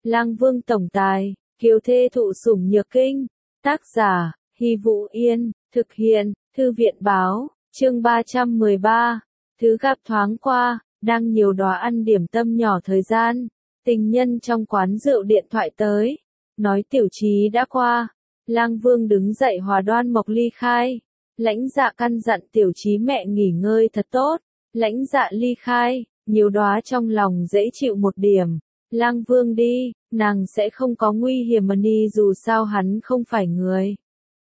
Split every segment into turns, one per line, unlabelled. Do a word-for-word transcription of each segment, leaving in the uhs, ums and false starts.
Lang Vương tổng tài, kiều thê thụ sủng nhược kinh. Tác giả, Hy Vũ Yên, thực hiện, Thư viện báo, chương ba trăm mười ba. Thứ gặp thoáng qua, đang nhiều đóa ăn điểm tâm nhỏ thời gian. Tình nhân trong quán rượu điện thoại tới, nói tiểu trí đã qua. Lang Vương đứng dậy hòa đoan mộc ly khai. Lãnh Dạ căn dặn tiểu trí mẹ nghỉ ngơi thật tốt. Lãnh Dạ ly khai, nhiều đóa trong lòng dễ chịu một điểm. Lang Vương đi, nàng sẽ không có nguy hiểm mà đi, dù sao hắn không phải người.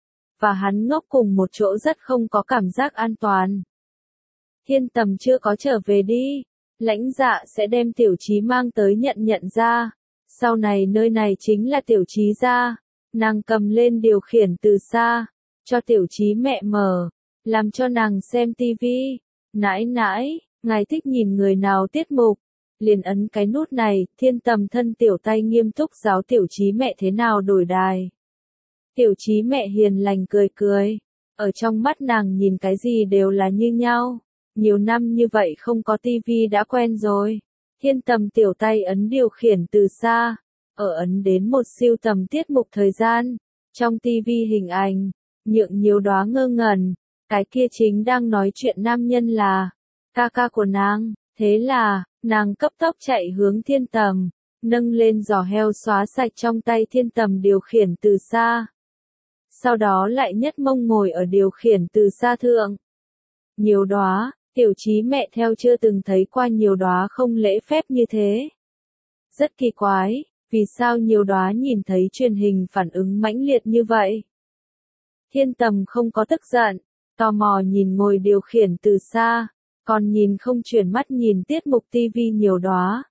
Và hắn ngốc cùng một chỗ rất không có cảm giác an toàn. Thiên Tầm chưa có trở về đi. Lãnh Dạ sẽ đem tiểu trí mang tới nhận nhận ra. Sau này nơi này chính là tiểu trí gia. Nàng cầm lên điều khiển từ xa, cho tiểu trí mẹ mở, làm cho nàng xem tivi. Nãi nãi, ngài thích nhìn người nào tiết mục, liền ấn cái nút này. Thiên Tầm thân tiểu tay nghiêm túc giáo tiểu trí mẹ thế nào đổi đài. Tiểu trí mẹ hiền lành cười cười, ở trong mắt nàng nhìn cái gì đều là như nhau. Nhiều năm như vậy không có tivi đã quen rồi. Thiên Tầm tiểu tay ấn điều khiển từ xa, ở ấn đến một siêu tầm tiết mục thời gian. Trong tivi hình ảnh, nhượng nhiều đóa ngơ ngẩn, cái kia chính đang nói chuyện nam nhân là ca ca của nàng. Thế là, nàng cấp tốc chạy hướng Thiên Tầm, nâng lên giò heo xóa sạch trong tay Thiên Tầm điều khiển từ xa. Sau đó lại nhất mông ngồi ở điều khiển từ xa thượng. Nhiều đóa, tiểu trí mẹ theo chưa từng thấy qua nhiều đóa không lễ phép như thế. Rất kỳ quái, vì sao nhiều đóa nhìn thấy truyền hình phản ứng mãnh liệt như vậy? Thiên Tầm không có tức giận, tò mò nhìn ngồi điều khiển từ xa, còn nhìn không chuyển mắt nhìn tiết mục tivi nhiều đóa.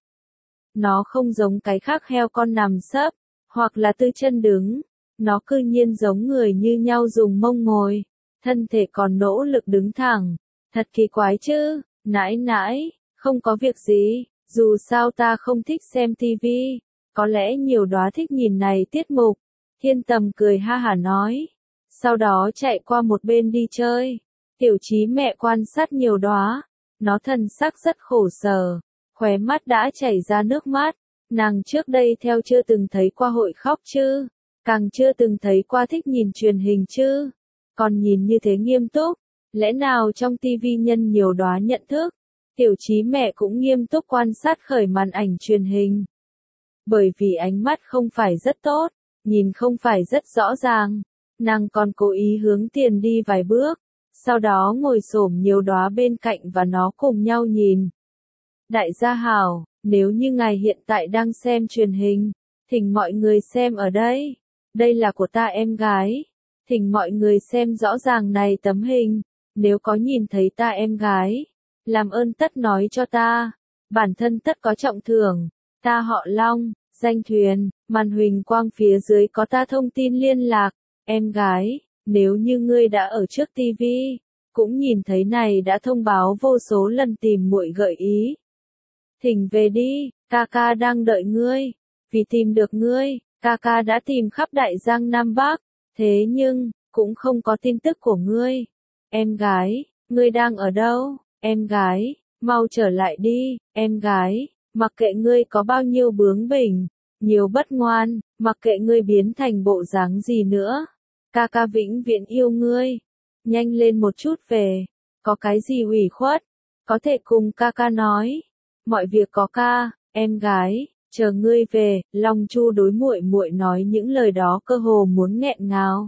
Nó không giống cái khác heo con nằm sấp, hoặc là tư chân đứng, nó cư nhiên giống người như nhau dùng mông ngồi, thân thể còn nỗ lực đứng thẳng, thật kỳ quái chứ. Nãi nãi, không có việc gì, dù sao ta không thích xem tivi, có lẽ nhiều đóa thích nhìn này tiết mục. Thiên Tầm cười ha hả nói, sau đó chạy qua một bên đi chơi. Tiểu trí mẹ quan sát nhiều đóa, nó thần sắc rất khổ sở, khóe mắt đã chảy ra nước mắt. Nàng trước đây theo chưa từng thấy qua hội khóc chứ, càng chưa từng thấy qua thích nhìn truyền hình chứ, còn nhìn như thế nghiêm túc, lẽ nào trong tivi nhân nhiều đóa nhận thức. Tiểu trí mẹ cũng nghiêm túc quan sát khởi màn ảnh truyền hình. Bởi vì ánh mắt không phải rất tốt, nhìn không phải rất rõ ràng, nàng còn cố ý hướng tiền đi vài bước, sau đó ngồi xổm nhiều đóa bên cạnh và nó cùng nhau nhìn. Đại gia hảo, nếu như ngài hiện tại đang xem truyền hình, thỉnh mọi người xem ở đây. Đây là của ta em gái. Thỉnh mọi người xem rõ ràng này tấm hình. Nếu có nhìn thấy ta em gái, làm ơn tất nói cho ta. Bản thân tất có trọng thưởng. Ta họ Long, danh Thuyền, màn huỳnh quang phía dưới có ta thông tin liên lạc. Em gái, nếu như ngươi đã ở trước tivi, cũng nhìn thấy này đã thông báo vô số lần tìm muội gợi ý. Thỉnh về đi, ca ca đang đợi ngươi. Vì tìm được ngươi, ca ca đã tìm khắp Đại Giang Nam Bắc, thế nhưng, cũng không có tin tức của ngươi. Em gái, ngươi đang ở đâu? Em gái, mau trở lại đi. Em gái, mặc kệ ngươi có bao nhiêu bướng bỉnh, nhiều bất ngoan, mặc kệ ngươi biến thành bộ dáng gì nữa, ca ca vĩnh viễn yêu ngươi. Nhanh lên một chút về, có cái gì ủy khuất, có thể cùng ca ca nói. Mọi việc có ca, em gái, chờ ngươi về. Long Chu đối muội muội nói những lời đó cơ hồ muốn nghẹn ngào.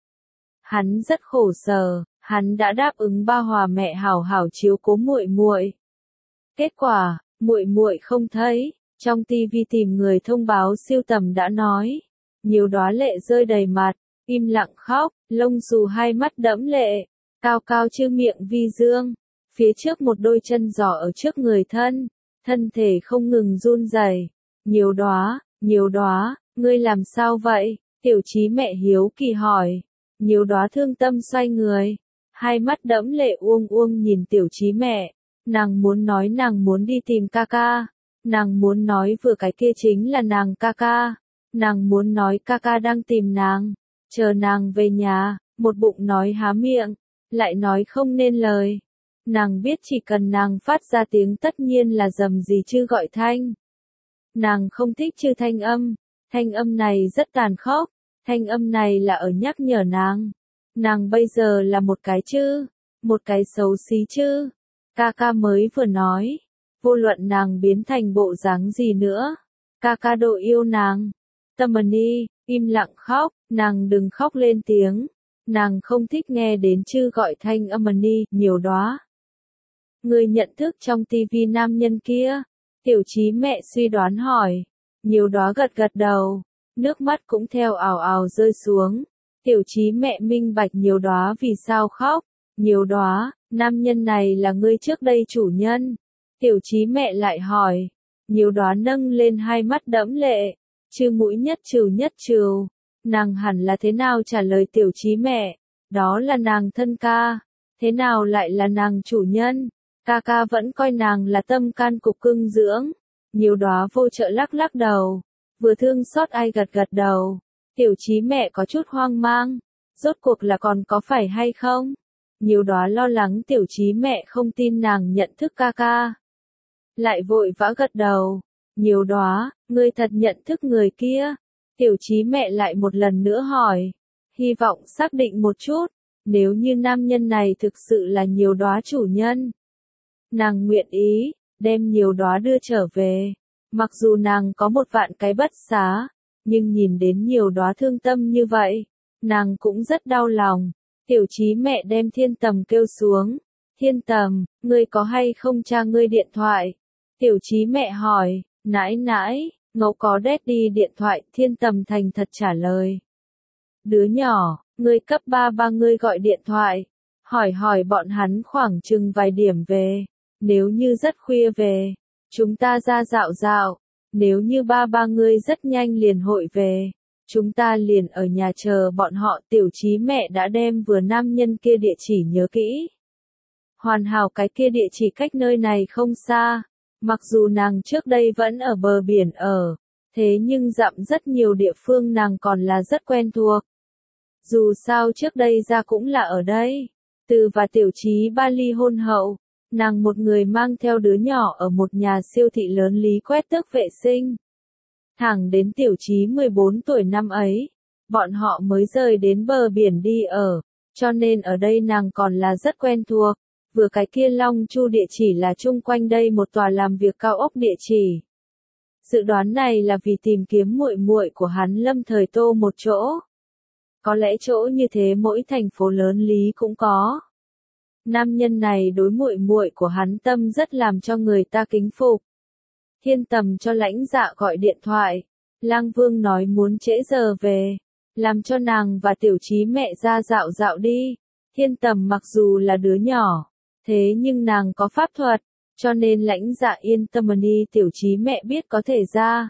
Hắn rất khổ sở, hắn đã đáp ứng ba hòa mẹ hảo hảo chiếu cố muội muội. Kết quả, muội muội không thấy, trong tivi tìm người thông báo siêu tầm đã nói. Nhiều đóa lệ rơi đầy mặt, im lặng khóc, lông xù hai mắt đẫm lệ, cao cao chư miệng vi dương, phía trước một đôi chân giỏ ở trước người thân, thân thể không ngừng run rẩy. Nhiều đóa, nhiều đóa, ngươi làm sao vậy? Tiểu trí mẹ hiếu kỳ hỏi. Nhiều đóa thương tâm xoay người, hai mắt đẫm lệ uông uông nhìn tiểu trí mẹ. Nàng muốn nói nàng muốn đi tìm ca ca, nàng muốn nói vừa cái kia chính là nàng ca ca, nàng muốn nói ca ca đang tìm nàng, chờ nàng về nhà. Một bụng nói há miệng, lại nói không nên lời. Nàng biết chỉ cần nàng phát ra tiếng tất nhiên là rầm gì chứ gọi thanh. Nàng không thích chư thanh âm, thanh âm này rất tàn khốc, thanh âm này là ở nhắc nhở nàng. Nàng bây giờ là một cái chư, một cái xấu xí chư. Ca ca mới vừa nói, vô luận nàng biến thành bộ dáng gì nữa, ca ca độ yêu nàng. Tâm Ni, im lặng khóc, nàng đừng khóc lên tiếng, nàng không thích nghe đến chư gọi thanh âm Ni, nhiều đóa. Người nhận thức trong tivi nam nhân kia, Tiểu Chí mẹ suy đoán hỏi, nhiều đóa gật gật đầu, nước mắt cũng theo ào ào rơi xuống. Tiểu Chí mẹ minh bạch nhiều đóa vì sao khóc, nhiều đóa, nam nhân này là ngươi trước đây chủ nhân. Tiểu Chí mẹ lại hỏi, nhiều đóa nâng lên hai mắt đẫm lệ, chư mũi nhất trừ nhất trừ, nàng hẳn là thế nào trả lời Tiểu Chí mẹ, đó là nàng thân ca, thế nào lại là nàng chủ nhân, ca ca vẫn coi nàng là tâm can cục cưng dưỡng. Nhiều đóa vô trợ lắc lắc đầu, vừa thương xót ai gật gật đầu. Tiểu Chí mẹ có chút hoang mang, rốt cuộc là còn có phải hay không? Nhiều đóa lo lắng Tiểu Chí mẹ không tin nàng nhận thức ca ca. Lại vội vã gật đầu, nhiều đóa, ngươi thật nhận thức người kia. Tiểu Chí mẹ lại một lần nữa hỏi, hy vọng xác định một chút, nếu như nam nhân này thực sự là nhiều đóa chủ nhân. Nàng nguyện ý, đem nhiều đóa đưa trở về, mặc dù nàng có một vạn cái bất xá. Nhưng nhìn đến nhiều đóa thương tâm như vậy, nàng cũng rất đau lòng. Tiểu Chí mẹ đem Thiên Tầm kêu xuống. Thiên Tầm, ngươi có hay không cha ngươi điện thoại? Tiểu Chí mẹ hỏi, nãi nãi, ngẫu có daddy điện thoại. Thiên Tầm thành thật trả lời. Đứa nhỏ, ngươi cấp ba ba ngươi gọi điện thoại, hỏi hỏi bọn hắn khoảng chừng vài điểm về. Nếu như rất khuya về, chúng ta ra dạo dạo. Nếu như ba ba ngươi rất nhanh liền hội về, chúng ta liền ở nhà chờ bọn họ. Tiểu Chí mẹ đã đem vừa nam nhân kia địa chỉ nhớ kỹ. Hoàn hảo, cái kia địa chỉ cách nơi này không xa, mặc dù nàng trước đây vẫn ở bờ biển ở, thế nhưng dặm rất nhiều địa phương nàng còn là rất quen thuộc. Dù sao trước đây ra cũng là ở đây, Từ và Tiểu Chí ba ly hôn hậu. Nàng một người mang theo đứa nhỏ ở một nhà siêu thị lớn lý quét tước vệ sinh. Thẳng đến Tiểu Chí mười bốn tuổi năm ấy, bọn họ mới rời đến bờ biển đi ở, cho nên ở đây nàng còn là rất quen thuộc. Vừa cái kia Long Chu địa chỉ là chung quanh đây một tòa làm việc cao ốc địa chỉ. Dự đoán này là vì tìm kiếm muội muội của hắn lâm thời tô một chỗ. Có lẽ chỗ như thế mỗi thành phố lớn lý cũng có. Nam nhân này đối muội muội của hắn tâm rất làm cho người ta kính phục. Thiên Tầm cho Lãnh Dạ gọi điện thoại, Lang Vương nói muốn trễ giờ về, làm cho nàng và Tiểu Chí mẹ ra dạo dạo đi. Thiên Tầm mặc dù là đứa nhỏ, thế nhưng nàng có pháp thuật, cho nên Lãnh Dạ yên tâm đi. Tiểu Chí mẹ biết có thể ra.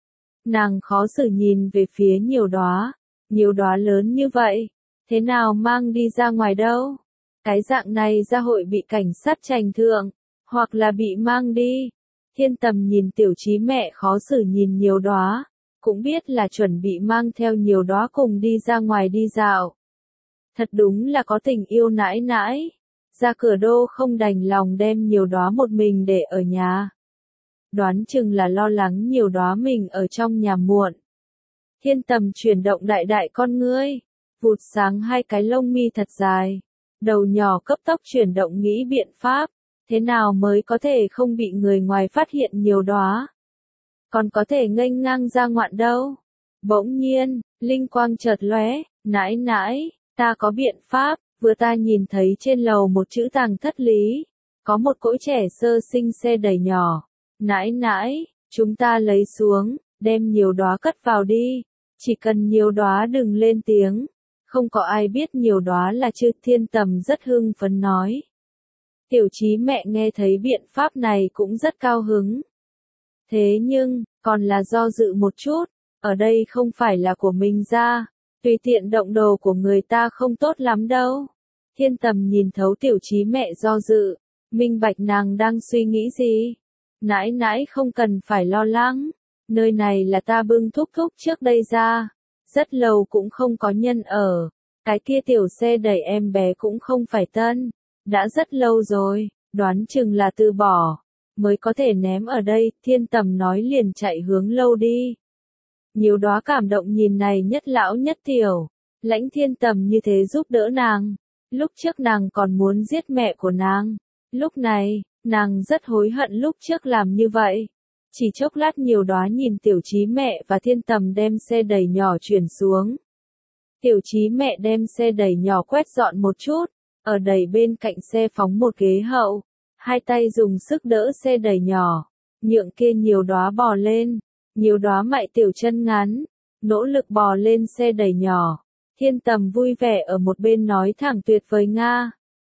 Nàng khó xử nhìn về phía nhiều đóa, nhiều đóa lớn như vậy, thế nào mang đi ra ngoài đâu? Cái dạng này ra hội bị cảnh sát trành thượng, hoặc là bị mang đi. Thiên Tầm nhìn Tiểu Chí mẹ khó xử nhìn nhiều đóa, cũng biết là chuẩn bị mang theo nhiều đóa cùng đi ra ngoài đi dạo. Thật đúng là có tình yêu nãi nãi, ra cửa đô không đành lòng đem nhiều đóa một mình để ở nhà. Đoán chừng là lo lắng nhiều đóa mình ở trong nhà muộn. Thiên Tầm chuyển động đại đại con ngươi, vụt sáng hai cái lông mi thật dài. Đầu nhỏ cấp tốc chuyển động nghĩ biện pháp, thế nào mới có thể không bị người ngoài phát hiện nhiều đóa. Còn có thể nghênh ngang ra ngoạn đâu. Bỗng nhiên, linh quang chợt lóe, nãi nãi, ta có biện pháp, vừa ta nhìn thấy trên lầu một chữ tàng thất lý, có một cỗ trẻ sơ sinh xe đẩy nhỏ. Nãi nãi, chúng ta lấy xuống, đem nhiều đóa cất vào đi, chỉ cần nhiều đóa đừng lên tiếng. Không có ai biết nhiều đóa là chư. Thiên Tầm rất hưng phấn nói. Tiểu Chí mẹ nghe thấy biện pháp này cũng rất cao hứng. Thế nhưng, còn là do dự một chút, ở đây không phải là của mình ra, tùy tiện động đồ của người ta không tốt lắm đâu. Thiên Tầm nhìn thấu Tiểu Chí mẹ do dự, minh bạch nàng đang suy nghĩ gì. Nãi nãi không cần phải lo lắng, nơi này là ta bưng thúc thúc trước đây ra. Rất lâu cũng không có nhân ở, cái kia tiểu xe đẩy em bé cũng không phải tân, đã rất lâu rồi, đoán chừng là từ bỏ. mới có thể ném ở đây, Thiên Tầm nói liền chạy hướng lâu đi. Nhiều đóa cảm động nhìn này nhất lão nhất tiểu, lãnh Thiên Tầm như thế giúp đỡ nàng, lúc trước nàng còn muốn giết mẹ của nàng, lúc này, nàng rất hối hận lúc trước làm như vậy. Chỉ chốc lát nhiều đóa nhìn Tiểu Chí mẹ và Thiên Tầm đem xe đẩy nhỏ chuyển xuống. Tiểu Chí mẹ đem xe đẩy nhỏ quét dọn một chút, ở đẩy bên cạnh xe phóng một ghế hậu, hai tay dùng sức đỡ xe đẩy nhỏ, nhượng kia nhiều đóa bò lên, nhiều đóa mại tiểu chân ngắn, nỗ lực bò lên xe đẩy nhỏ. Thiên Tầm vui vẻ ở một bên nói thẳng tuyệt vời Nga.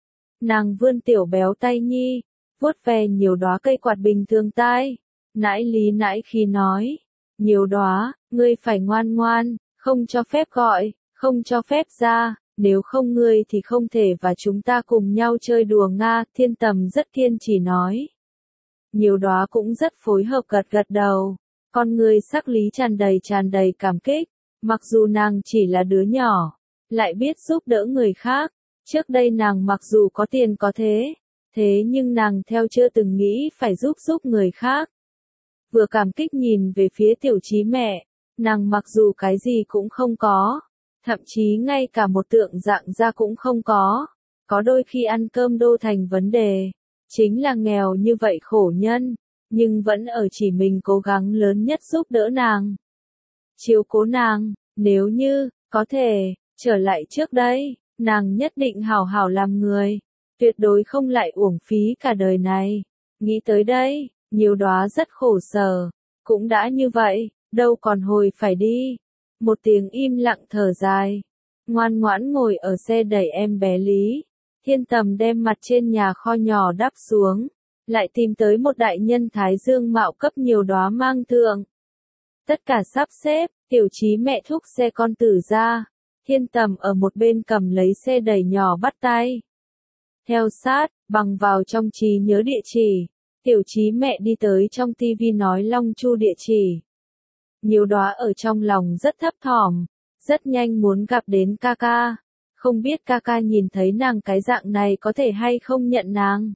Nàng vươn tiểu béo tay nhi, vuốt ve nhiều đóa cây quạt bình thường tai, nãi lý nãi khi nói, nhiều đóa, ngươi phải ngoan ngoan, không cho phép gọi, không cho phép ra, nếu không ngươi thì không thể và chúng ta cùng nhau chơi đùa Nga, Thiên Tầm rất kiên trì nói. Nhiều đóa cũng rất phối hợp gật gật đầu, con người sắc lý tràn đầy tràn đầy cảm kích, mặc dù nàng chỉ là đứa nhỏ, lại biết giúp đỡ người khác, trước đây nàng mặc dù có tiền có thế, thế nhưng nàng theo chưa từng nghĩ phải giúp giúp người khác. Vừa cảm kích nhìn về phía Tiểu Chí mẹ, nàng mặc dù cái gì cũng không có, thậm chí ngay cả một tượng dạng ra cũng không có, có đôi khi ăn cơm đô thành vấn đề, chính là nghèo như vậy khổ nhân, nhưng vẫn ở chỉ mình cố gắng lớn nhất giúp đỡ nàng. Chiếu cố nàng, nếu như, có thể, trở lại trước đây, nàng nhất định hảo hảo làm người, tuyệt đối không lại uổng phí cả đời này. Nghĩ tới đây, nhiều đóa rất khổ sở, cũng đã như vậy, đâu còn hồi phải đi. Một tiếng im lặng thở dài, ngoan ngoãn ngồi ở xe đẩy em bé Lý. Thiên Tầm đem mặt trên nhà kho nhỏ đắp xuống, lại tìm tới một đại nhân thái dương mạo cấp nhiều đóa mang thượng. Tất cả sắp xếp, Tiểu Chí mẹ thúc xe con tử ra, Thiên Tầm ở một bên cầm lấy xe đẩy nhỏ bắt tay. Theo sát, bằng vào trong trí nhớ địa chỉ, Tiểu Chí mẹ đi tới trong tivi nói Long Chu địa chỉ. Nhiều đóa ở trong lòng rất thấp thỏm, rất nhanh muốn gặp đến ca ca, không biết ca ca nhìn thấy nàng cái dạng này có thể hay không nhận nàng.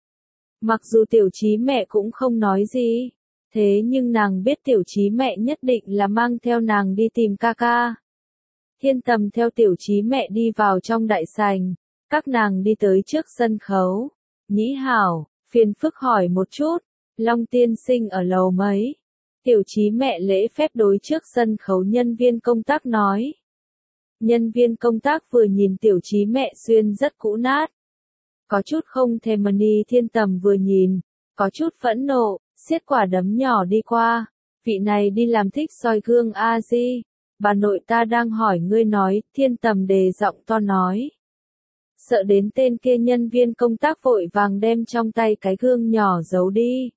Mặc dù Tiểu Chí mẹ cũng không nói gì, thế nhưng nàng biết Tiểu Chí mẹ nhất định là mang theo nàng đi tìm ca ca. Thiên Tầm theo Tiểu Chí mẹ đi vào trong đại sảnh, các nàng đi tới trước sân khấu. Nhĩ hảo, phiền phức hỏi một chút, Long tiên sinh ở lầu mấy? Tiểu Chí mẹ lễ phép đối trước sân khấu nhân viên công tác nói. Nhân viên công tác vừa nhìn Tiểu Chí mẹ xuyên rất cũ nát, có chút không thèm money. Thiên Tầm vừa nhìn, có chút phẫn nộ, siết quả đấm nhỏ đi qua. Vị này đi làm thích soi gương a di, bà nội ta đang hỏi ngươi nói. Thiên Tầm đề giọng to nói. Sợ đến tên kia nhân viên công tác vội vàng đem trong tay cái gương nhỏ giấu đi.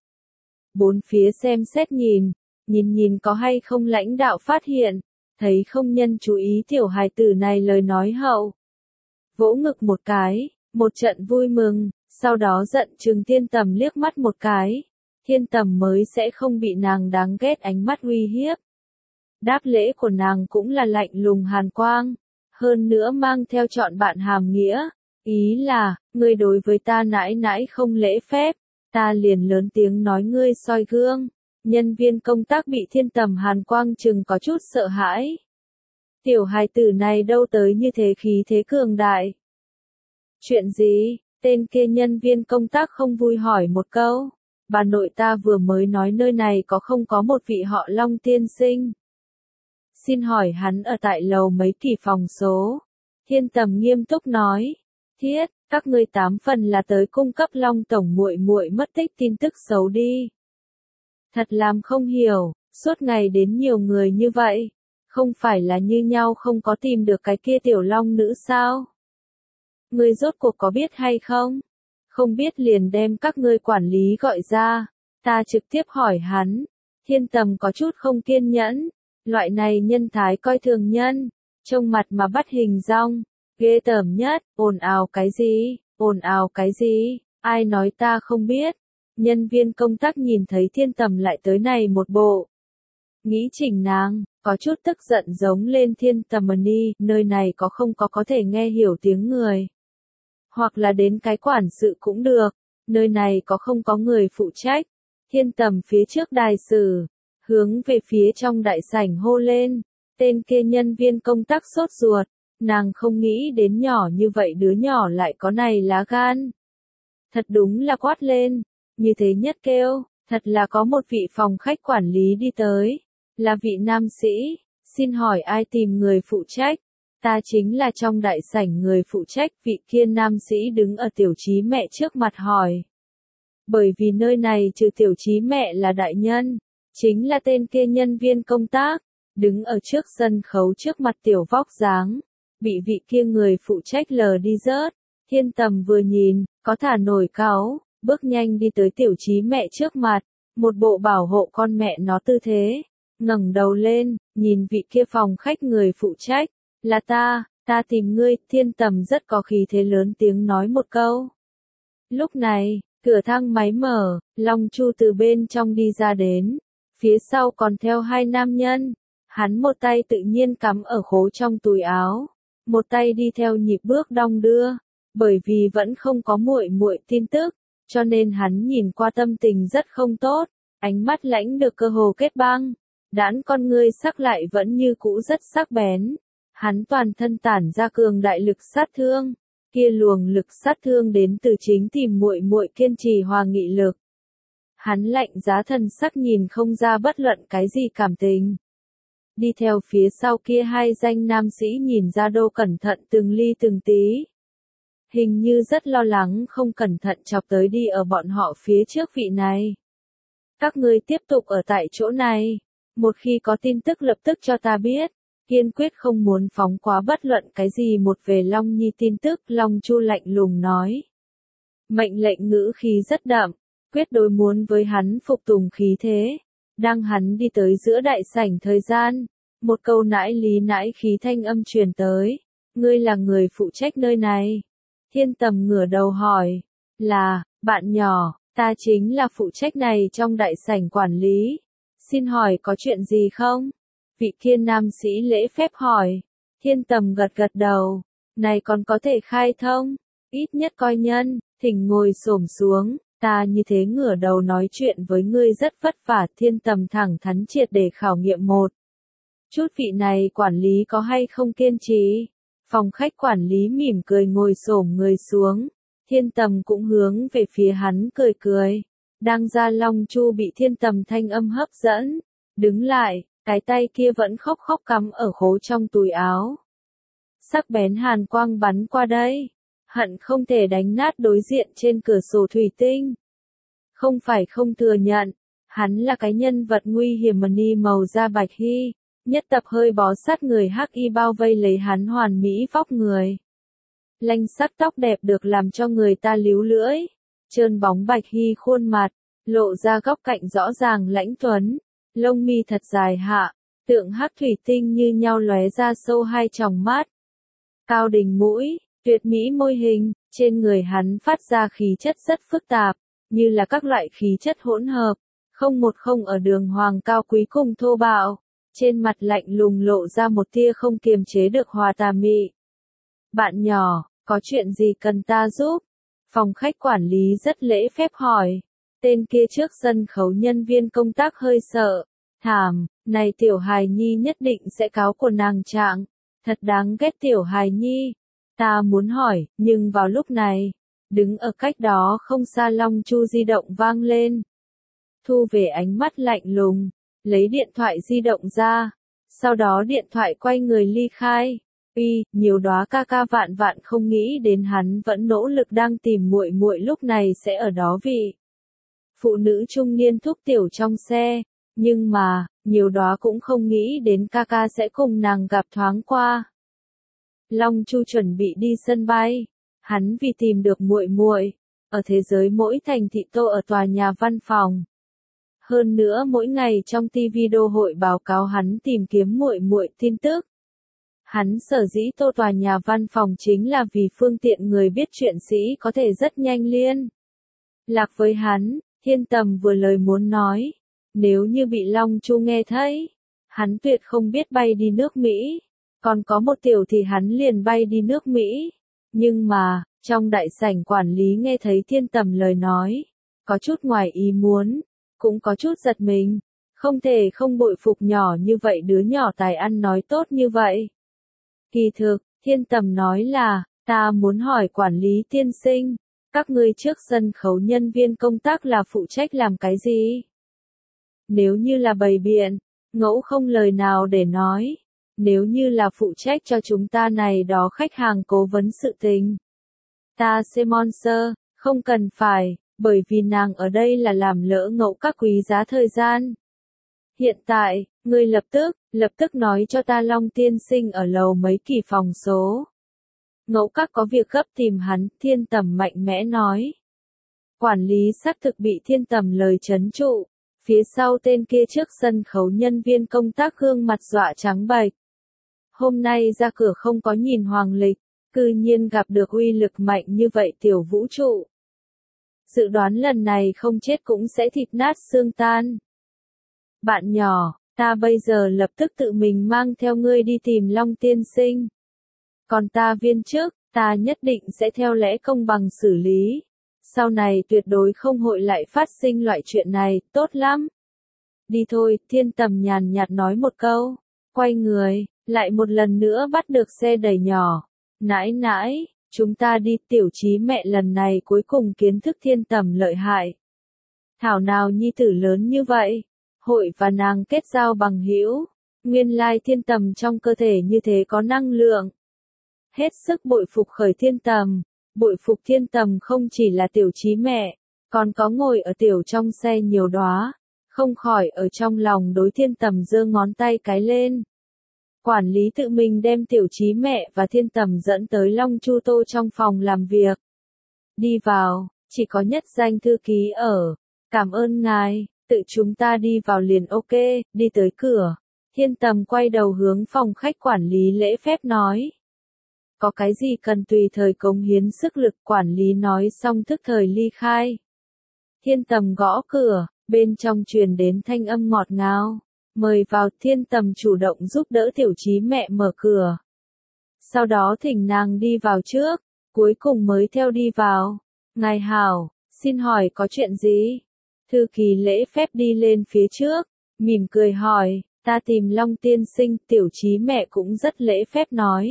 Bốn phía xem xét nhìn, nhìn nhìn có hay không lãnh đạo phát hiện, thấy không nhân chú ý tiểu hài tử này lời nói hậu. Vỗ ngực một cái, một trận vui mừng, sau đó giận chừng Thiên Tầm liếc mắt một cái. Thiên Tầm mới sẽ không bị nàng đáng ghét ánh mắt uy hiếp. Đáp lễ của nàng cũng là lạnh lùng hàn quang, hơn nữa mang theo trọn bạn hàm nghĩa, ý là, ngươi đối với ta nãi nãi không lễ phép, ta liền lớn tiếng nói ngươi soi gương. Nhân viên công tác bị Thiên Tầm hàn quang chừng có chút sợ hãi. Tiểu hài tử này đâu tới như thế khí thế cường đại. Chuyện gì? Tên kia nhân viên công tác không vui hỏi một câu. Bà nội ta vừa mới nói nơi này có không có một vị họ Long tiên sinh. Xin hỏi hắn ở tại lầu mấy kỳ phòng số? Thiên Tầm nghiêm túc nói. Thiết, các ngươi tám phần là tới cung cấp Long tổng muội muội mất tích tin tức xấu đi. Thật làm không hiểu, suốt ngày đến nhiều người như vậy, không phải là như nhau không có tìm được cái kia tiểu long nữ sao? Ngươi rốt cuộc có biết hay không? Không biết liền đem các ngươi quản lý gọi ra, ta trực tiếp hỏi hắn. Thiên Tầm có chút không kiên nhẫn, loại này nhân thái coi thường nhân, trông mặt mà bắt hình dong, ghê tởm nhất, ồn ào cái gì, ồn ào cái gì, ai nói ta không biết. Nhân viên công tác nhìn thấy Thiên Tầm lại tới này một bộ. Nghĩ chỉnh nàng, có chút tức giận giống lên. Thiên Tầm đi, nơi này có không có có thể nghe hiểu tiếng người. Hoặc là đến cái quản sự cũng được, nơi này có không có người phụ trách. Thiên Tầm phía trước đài sử, hướng về phía trong đại sảnh hô lên, tên kia nhân viên công tác sốt ruột, nàng không nghĩ đến nhỏ như vậy đứa nhỏ lại có này lá gan. Thật đúng là quát lên, như thế nhất kêu, thật là có một vị phòng khách quản lý đi tới, là vị nam sĩ, xin hỏi ai tìm người phụ trách, ta chính là trong đại sảnh người phụ trách, vị kia nam sĩ đứng ở Tiểu Chí mẹ trước mặt hỏi. Bởi vì nơi này trừ Tiểu Chí mẹ là đại nhân, chính là tên kia nhân viên công tác, đứng ở trước sân khấu trước mặt Tiểu vóc dáng, bị vị kia người phụ trách lờ đi rớt. Thiên Tầm vừa nhìn, có thả nổi cáu, bước nhanh đi tới Tiểu Chí mẹ trước mặt, một bộ bảo hộ con mẹ nó tư thế, ngẩng đầu lên, nhìn vị kia phòng khách người phụ trách, là ta, ta tìm ngươi. Thiên Tầm rất có khí thế lớn tiếng nói một câu. Lúc này, cửa thang máy mở, Long Chu từ bên trong đi ra đến, phía sau còn theo hai nam nhân, hắn một tay tự nhiên cắm ở khố trong túi áo, một tay đi theo nhịp bước đong đưa. Bởi vì vẫn không có muội muội tin tức, cho nên hắn nhìn qua tâm tình rất không tốt, ánh mắt lãnh được cơ hồ kết băng, đãn con ngươi sắc lại vẫn như cũ rất sắc bén. Hắn toàn thân tản ra cường đại lực sát thương, kia luồng lực sát thương đến từ chính tìm muội muội kiên trì hòa nghị lực. Hắn lạnh giá thần sắc nhìn không ra bất luận cái gì cảm tình. Đi theo phía sau kia hai danh nam sĩ nhìn ra đô cẩn thận từng ly từng tí. Hình như rất lo lắng không cẩn thận chọc tới đi ở bọn họ phía trước vị này. Các ngươi tiếp tục ở tại chỗ này, một khi có tin tức lập tức cho ta biết, kiên quyết không muốn phóng quá bất luận cái gì một về Long Nhi tin tức. Long Chu lạnh lùng nói. Mệnh lệnh ngữ khí rất đậm, quyết đối muốn với hắn phục tùng khí thế. Đang hắn đi tới giữa đại sảnh thời gian, một câu nãi lý nãi khí thanh âm truyền tới, ngươi là người phụ trách nơi này. Thiên Tầm ngửa đầu hỏi, là, bạn nhỏ, ta chính là phụ trách này trong đại sảnh quản lý. Xin hỏi có chuyện gì không? Vị kia nam sĩ lễ phép hỏi. Thiên Tầm gật gật đầu, này còn có thể khai thông, ít nhất coi nhân, thỉnh ngồi xổm xuống, ta như thế ngửa đầu nói chuyện với ngươi rất vất vả. Thiên Tầm thẳng thắn triệt để khảo nghiệm một chút vị này quản lý có hay không kiên trì. Phòng khách quản lý mỉm cười ngồi xổm người xuống, Thiên Tầm cũng hướng về phía hắn cười cười. Đang ra Long Chu bị Thiên Tầm thanh âm hấp dẫn, đứng lại, cái tay kia vẫn khóc khóc cắm ở khố trong túi áo. Sắc bén hàn quang bắn qua đây, hận không thể đánh nát đối diện trên cửa sổ thủy tinh. Không phải không thừa nhận, hắn là cái nhân vật nguy hiểm mà ni màu da bạch hy. Nhất tập hơi bó sát người hắc y bao vây lấy hắn hoàn mỹ vóc người. Lanh sắc tóc đẹp được làm cho người ta líu lưỡi. Trơn bóng bạch hy khuôn mặt, lộ ra góc cạnh rõ ràng lãnh tuấn. Lông mi thật dài hạ, tượng hắc thủy tinh như nhau lóe ra sâu hai tròng mắt. Cao đỉnh mũi, tuyệt mỹ môi hình, trên người hắn phát ra khí chất rất phức tạp, như là các loại khí chất hỗn hợp, không một không ở đường hoàng cao quý cùng thô bạo. Trên mặt lạnh lùng lộ ra một tia không kiềm chế được hòa tà mị. Bạn nhỏ, có chuyện gì cần ta giúp? Phòng khách quản lý rất lễ phép hỏi. Tên kia trước sân khấu nhân viên công tác hơi sợ. Thảm, này tiểu hài nhi nhất định sẽ cáo của nàng trạng. Thật đáng ghét tiểu hài nhi. Ta muốn hỏi, nhưng vào lúc này, đứng ở cách đó không xa Long Chu di động vang lên. Thu về ánh mắt lạnh lùng. Lấy điện thoại di động ra, sau đó điện thoại quay người ly khai. Uy, nhiều đóa ca ca vạn vạn không nghĩ đến hắn vẫn nỗ lực đang tìm muội muội lúc này sẽ ở đó vị. Phụ nữ trung niên thúc tiểu trong xe, nhưng mà, nhiều đóa cũng không nghĩ đến ca ca sẽ cùng nàng gặp thoáng qua. Long Chu chuẩn bị đi sân bay, hắn vì tìm được muội muội, ở thế giới mỗi thành thị tô ở tòa nhà văn phòng. Hơn nữa mỗi ngày trong ti vi đô hội báo cáo hắn tìm kiếm muội muội tin tức. Hắn sở dĩ tô tòa nhà văn phòng chính là vì phương tiện người biết chuyện sĩ có thể rất nhanh liên lạc với hắn. Thiên Tầm vừa lời muốn nói, nếu như bị Long Chu nghe thấy, hắn tuyệt không biết bay đi nước Mỹ. Còn có một tiểu thì hắn liền bay đi nước Mỹ. Nhưng mà, Trong đại sảnh quản lý nghe thấy Thiên Tầm lời nói, có chút ngoài ý muốn, cũng có chút giật mình, không thể không bội phục nhỏ như vậy đứa nhỏ tài ăn nói tốt như vậy. Kỳ thực, Thiên Tầm nói là, ta muốn hỏi quản lý tiên sinh, các ngươi trước sân khấu nhân viên công tác là phụ trách làm cái gì? Nếu như là bày biện, Ngẫu không lời nào để nói. Nếu như là phụ trách cho chúng ta này đó khách hàng cố vấn sự tình. Ta sponsor, không cần phải, bởi vì nàng ở đây là làm lỡ Ngẫu các quý giá thời gian. Hiện tại, ngươi lập tức, lập tức nói cho ta Long tiên sinh ở lầu mấy kỳ phòng số. Ngẫu các có việc gấp tìm hắn, Thiên Tầm mạnh mẽ nói. Quản lý xác thực bị Thiên Tầm lời trấn trụ, phía sau tên kia trước sân khấu nhân viên công tác gương mặt dọa trắng bệch. Hôm nay ra cửa không có nhìn hoàng lịch, cư nhiên gặp được uy lực mạnh như vậy tiểu vũ trụ. Dự đoán lần này không chết cũng sẽ thịt nát xương tan. Bạn nhỏ, ta bây giờ lập tức tự mình mang theo ngươi đi tìm Long tiên sinh. Còn ta viên chức, ta nhất định sẽ theo lẽ công bằng xử lý. Sau này tuyệt đối không hội lại phát sinh loại chuyện này, tốt lắm. Đi thôi, Thiên Tầm nhàn nhạt nói một câu, quay người, lại một lần nữa bắt được xe đẩy nhỏ. Nãi nãi, chúng ta đi, tiểu trí mẹ lần này cuối cùng kiến thức Thiên Tầm lợi hại. Thảo nào nhi tử lớn như vậy, hội và nàng kết giao bằng hữu, nguyên lai Thiên Tầm trong cơ thể như thế có năng lượng. Hết sức bội phục khởi Thiên Tầm, bội phục Thiên Tầm không chỉ là tiểu trí mẹ, còn có ngồi ở tiểu trong xe nhiều đóa, không khỏi ở trong lòng đối Thiên Tầm giơ ngón tay cái lên. Quản lý tự mình đem tiểu trí mẹ và Thiên Tầm dẫn tới Long Chu Tô trong phòng làm việc. Đi vào, chỉ có nhất danh thư ký ở, cảm ơn ngài, tự chúng ta đi vào liền ok, đi tới cửa. Thiên Tầm quay đầu hướng phòng khách quản lý lễ phép nói. Có cái gì cần tùy thời cống hiến sức lực, quản lý nói xong thức thời ly khai. Thiên Tầm gõ cửa, bên trong truyền đến thanh âm ngọt ngào. Mời vào, Thiên Tầm chủ động giúp đỡ tiểu trí mẹ mở cửa. Sau đó thỉnh nàng đi vào trước, cuối cùng mới theo đi vào. Ngài hảo, xin hỏi có chuyện gì? Thư ký lễ phép đi lên phía trước, mỉm cười hỏi, ta tìm Long tiên sinh, tiểu trí mẹ cũng rất lễ phép nói.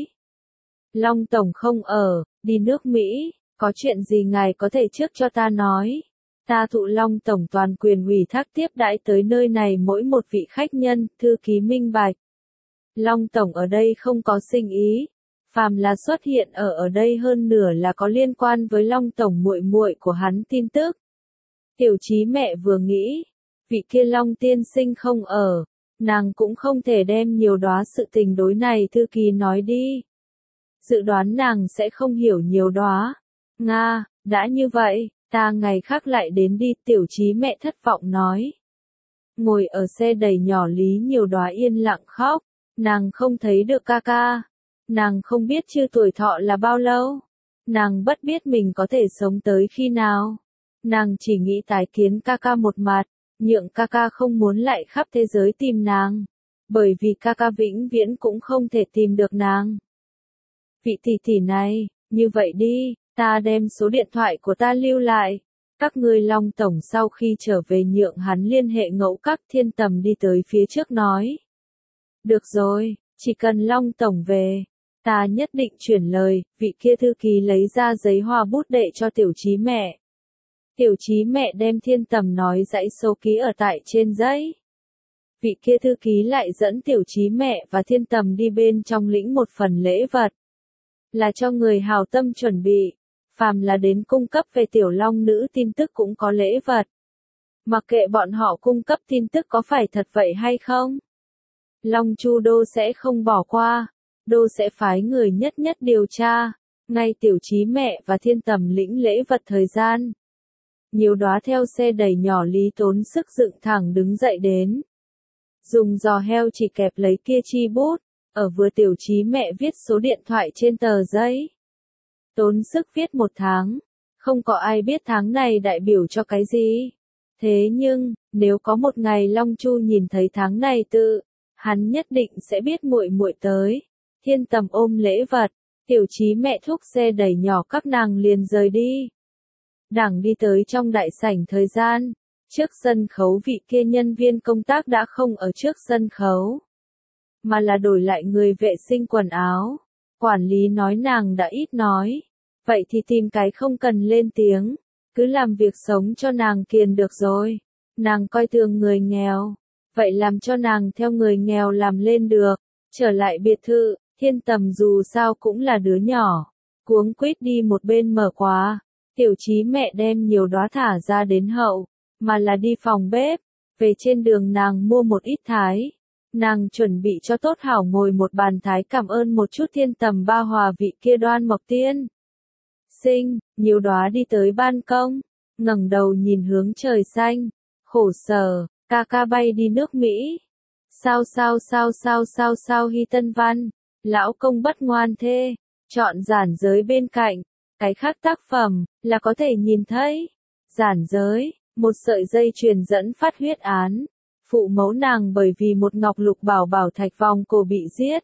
Long tổng không ở, đi nước Mỹ, có chuyện gì ngài có thể trước cho ta nói. Ta thụ Long tổng toàn quyền ủy thác tiếp đãi tới nơi này mỗi một vị khách nhân, thư ký minh bạch. Long tổng ở đây không có sinh ý, phàm là xuất hiện ở ở đây hơn nửa là có liên quan với Long tổng muội muội của hắn tin tức. Tiểu trí mẹ vừa nghĩ, vị kia Long tiên sinh không ở, nàng cũng không thể đem nhiều đóa sự tình đối này thư ký nói đi. Dự đoán nàng sẽ không hiểu nhiều đóa. Nga, đã như vậy, ta ngày khác lại đến đi, tiểu trí mẹ thất vọng nói. Ngồi ở xe đẩy nhỏ Lý nhiều đóa yên lặng khóc, nàng không thấy được ca ca. Nàng không biết chưa tuổi thọ là bao lâu. Nàng bất biết mình có thể sống tới khi nào. Nàng chỉ nghĩ tái kiến ca ca một mặt, nhượng ca ca không muốn lại khắp thế giới tìm nàng. Bởi vì ca ca vĩnh viễn cũng không thể tìm được nàng. Vị tỷ tỷ này, như vậy đi, ta đem số điện thoại của ta lưu lại. Các ngươi Long tổng sau khi trở về nhượng hắn liên hệ Ngẫu các. Thiên Tầm đi tới phía trước nói. Được rồi, chỉ cần Long tổng về, ta nhất định chuyển lời. Vị kia thư ký lấy ra giấy hoa bút đệ cho tiểu trí mẹ. Tiểu trí mẹ đem Thiên Tầm nói dãy số ký ở tại trên giấy. Vị kia thư ký lại dẫn tiểu trí mẹ và Thiên Tầm đi bên trong lĩnh một phần lễ vật. Là cho người hào tâm chuẩn bị, phàm là đến cung cấp về tiểu long nữ tin tức cũng có lễ vật. Mặc kệ bọn họ cung cấp tin tức có phải thật vậy hay không. Long Chu Đô sẽ không bỏ qua, Đô sẽ phái người nhất nhất điều tra, ngay tiểu trí mẹ và Thiên Tầm lĩnh lễ vật thời gian. Nhiều đóa theo xe đẩy nhỏ Lý tốn sức dựng thẳng đứng dậy đến. Dùng giò heo chỉ kẹp lấy kia chi bút. Ở vừa tiểu trí mẹ viết số điện thoại trên tờ giấy. Tốn sức viết một tháng. Không có ai biết tháng này đại biểu cho cái gì. Thế nhưng, nếu có một ngày Long Chu nhìn thấy tháng này tự, hắn nhất định sẽ biết muội muội tới. Thiên Tầm ôm lễ vật. Tiểu Chí mẹ thúc xe đẩy nhỏ các nàng liền rời đi. Đảng đi tới trong đại sảnh thời gian, trước sân khấu vị kia nhân viên công tác đã không ở trước sân khấu, mà là đổi lại người vệ sinh quần áo. Quản lý nói nàng đã ít nói, vậy thì tìm cái không cần lên tiếng, cứ làm việc sống cho nàng kiền được rồi. Nàng coi thường người nghèo, vậy làm cho nàng theo người nghèo làm lên được. Trở lại biệt thự, Thiên Tầm dù sao cũng là đứa nhỏ, cuống quýt đi một bên mở khóa. Tiểu Chí mẹ đem nhiều đóa thả ra đến hậu, mà là đi phòng bếp. Về trên đường nàng mua một ít thái, nàng chuẩn bị cho tốt hảo ngồi một bàn thái cảm ơn một chút Thiên Tầm ba hòa vị kia Đoan Mộc Tiên Sinh. Nhiều đóa đi tới ban công, ngẩng đầu nhìn hướng trời xanh, khổ sở, ca ca bay đi nước Mỹ. Sao sao sao sao sao sao Hy Tân Văn, lão công bất ngoan thê, chọn giản giới bên cạnh, cái khác tác phẩm, là có thể nhìn thấy. Giản giới, một sợi dây chuyền dẫn phát huyết án, phụ mẫu nàng bởi vì một ngọc lục bảo bảo thạch vòng cổ bị giết.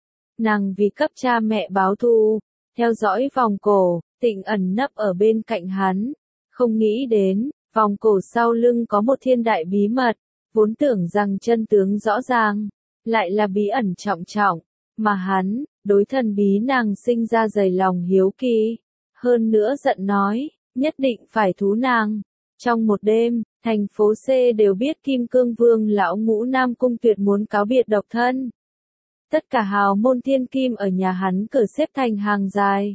Nàng vì cấp cha mẹ báo thù, theo dõi vòng cổ, Tịnh ẩn nấp ở bên cạnh hắn, không nghĩ đến, vòng cổ sau lưng có một thiên đại bí mật, vốn tưởng rằng chân tướng rõ ràng, lại là bí ẩn trọng trọng, mà hắn, đối thần bí nàng sinh ra dày lòng hiếu kỳ, hơn nữa giận nói, nhất định phải thú nàng. Trong một đêm, thành phố C đều biết Kim Cương Vương lão ngũ Nam Cung Tuyệt muốn cáo biệt độc thân. Tất cả hào môn thiên kim ở nhà hắn cửa xếp thành hàng dài.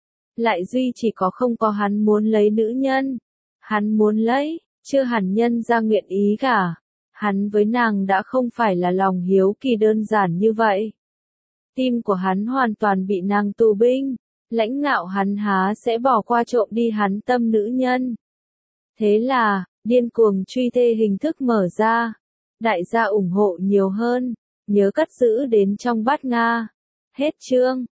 Lại duy chỉ có không có hắn muốn lấy nữ nhân. Hắn muốn lấy, chưa hẳn nhân ra nguyện ý cả. Hắn với nàng đã không phải là lòng hiếu kỳ đơn giản như vậy. Tim của hắn hoàn toàn bị nàng tù binh, lãnh ngạo hắn há sẽ bỏ qua trộm đi hắn tâm nữ nhân. Thế là, điên cuồng truy thê hình thức mở ra. Đại gia ủng hộ nhiều hơn, nhớ cất giữ đến trong bát Nga. Hết chương.